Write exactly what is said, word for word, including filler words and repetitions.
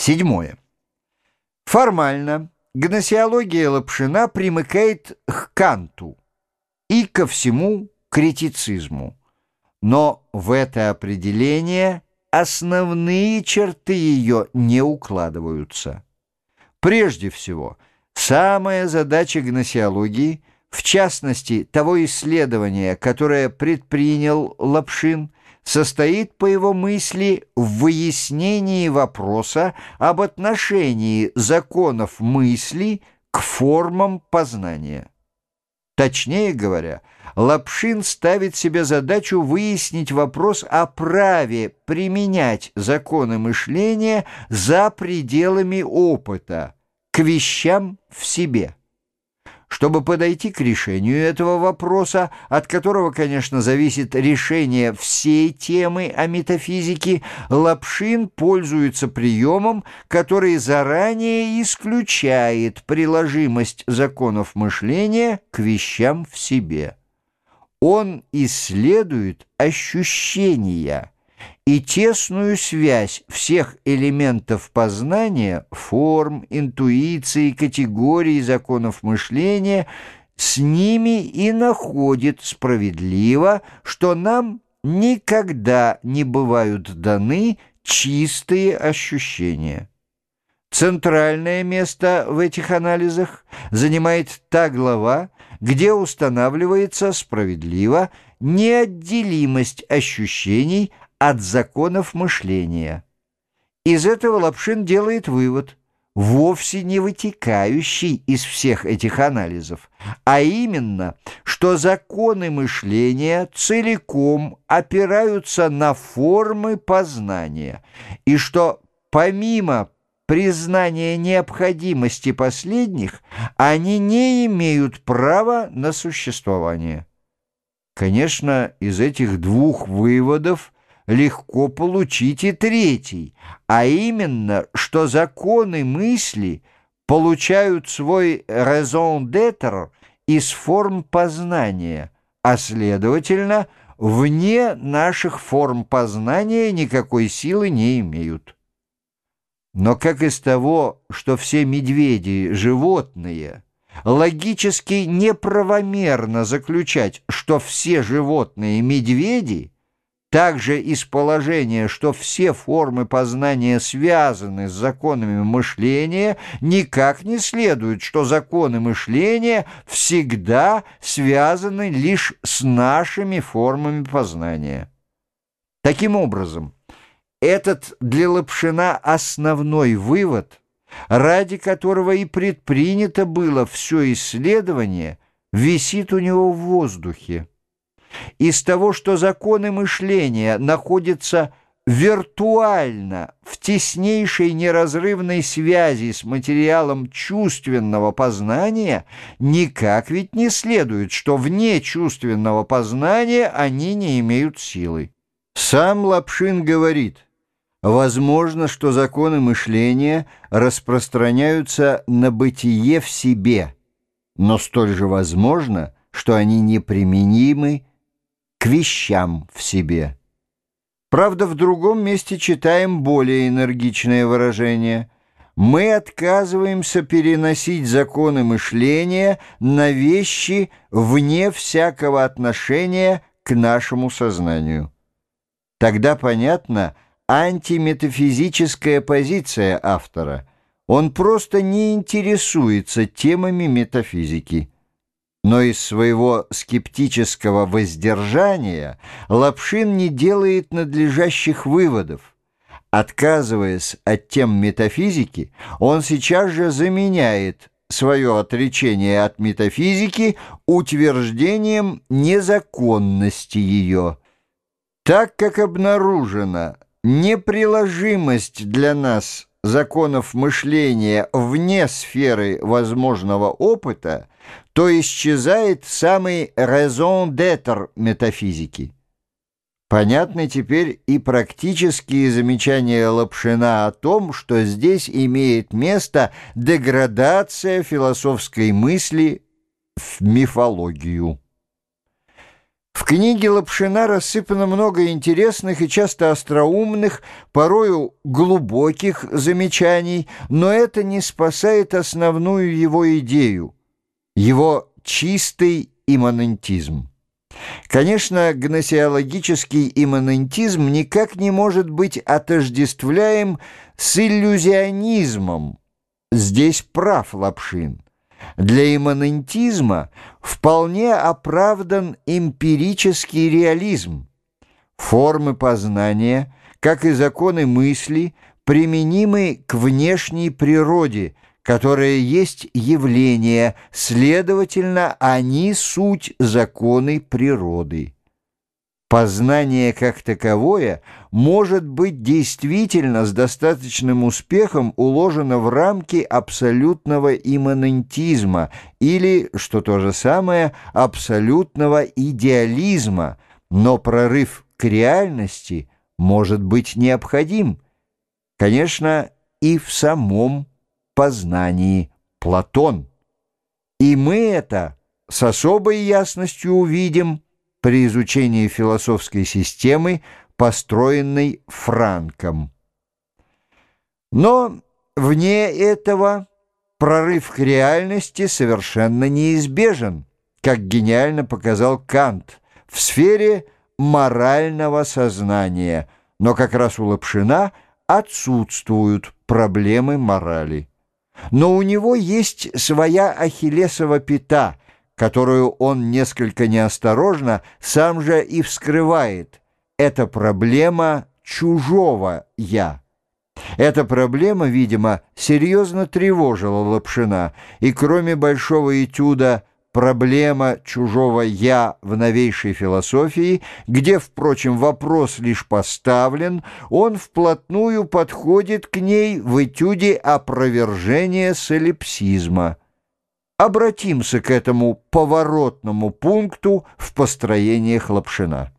Седьмое. Формально гносеология Лапшина примыкает к Канту и ко всему критицизму, но в это определение основные черты ее не укладываются. Прежде всего, самая задача гносеологии, в частности того исследования, которое предпринял Лапшин, состоит, по его мысли, в выяснении вопроса об отношении законов мысли к формам познания. Точнее говоря, Лапшин ставит себе задачу выяснить вопрос о праве применять законы мышления за пределами опыта, к вещам в себе. Чтобы подойти к решению этого вопроса, от которого, конечно, зависит решение всей темы о метафизике, Лапшин пользуется приемом, который заранее исключает приложимость законов мышления к вещам в себе. Он исследует ощущения и тесную связь всех элементов познания, форм, интуиции, категорий законов мышления, с ними и находит справедливо, что нам никогда не бывают даны чистые ощущения. Центральное место в этих анализах занимает та глава, где устанавливается справедливо неотделимость ощущений от законов мышления. Из этого Лапшин делает вывод, вовсе не вытекающий из всех этих анализов, а именно, что законы мышления целиком опираются на формы познания, и что помимо признания необходимости последних, они не имеют права на существование. Конечно, из этих двух выводов легко получить и третий, а именно, что законы мысли получают свой raison d'être из форм познания, а, следовательно, вне наших форм познания никакой силы не имеют. Но как из того, что все медведи – животные, логически неправомерно заключать, что все животные – медведи, также из положения, что все формы познания связаны с законами мышления, никак не следует, что законы мышления всегда связаны лишь с нашими формами познания. Таким образом, этот для Лапшина основной вывод, ради которого и предпринято было все исследование, висит у него в воздухе. Из того, что законы мышления находятся виртуально в теснейшей неразрывной связи с материалом чувственного познания, никак ведь не следует, что вне чувственного познания они не имеют силы. Сам Лапшин говорит: возможно, что законы мышления распространяются на бытие в себе, но столь же возможно, что они неприменимы к вещам в себе. Правда, в другом месте читаем более энергичное выражение: мы отказываемся переносить законы мышления на вещи вне всякого отношения к нашему сознанию. Тогда понятно антиметафизическая позиция автора. Он просто не интересуется темами метафизики. Но из своего скептического воздержания Лапшин не делает надлежащих выводов. Отказываясь от тем метафизики, он сейчас же заменяет свое отречение от метафизики утверждением незаконности ее. Так как обнаружена неприложимость для нас законов мышления вне сферы возможного опыта, то исчезает самый raison d'être метафизики. Понятны теперь и практические замечания Лапшина о том, что здесь имеет место деградация философской мысли в мифологию. В книге Лапшина рассыпано много интересных и часто остроумных, порою глубоких замечаний, но это не спасает основную его идею, его чистый имманентизм. Конечно, гносеологический имманентизм никак не может быть отождествляем с иллюзионизмом. Здесь прав Лапшин. Для имманентизма вполне оправдан эмпирический реализм. Формы познания, как и законы мысли, применимы к внешней природе, которая есть явление, следовательно, они суть законы природы. Познание как таковое может быть действительно с достаточным успехом уложено в рамки абсолютного имманентизма или, что то же самое, абсолютного идеализма, но прорыв к реальности может быть необходим, конечно, и в самом познании Платон. И мы это с особой ясностью увидим при изучении философской системы, построенной Франком. Но вне этого прорыв к реальности совершенно неизбежен, как гениально показал Кант, в сфере морального сознания, но как раз у Лапшина отсутствуют проблемы морали. Но у него есть своя ахиллесова пята, которую он несколько неосторожно сам же и вскрывает. Это проблема чужого «я». Эта проблема, видимо, серьезно тревожила Лапшина, и кроме большого этюда «Проблема чужого «я» в новейшей философии», где, впрочем, вопрос лишь поставлен, он вплотную подходит к ней в этюде «Опровержение солипсизма». Обратимся к этому поворотному пункту в построениях Лапшина.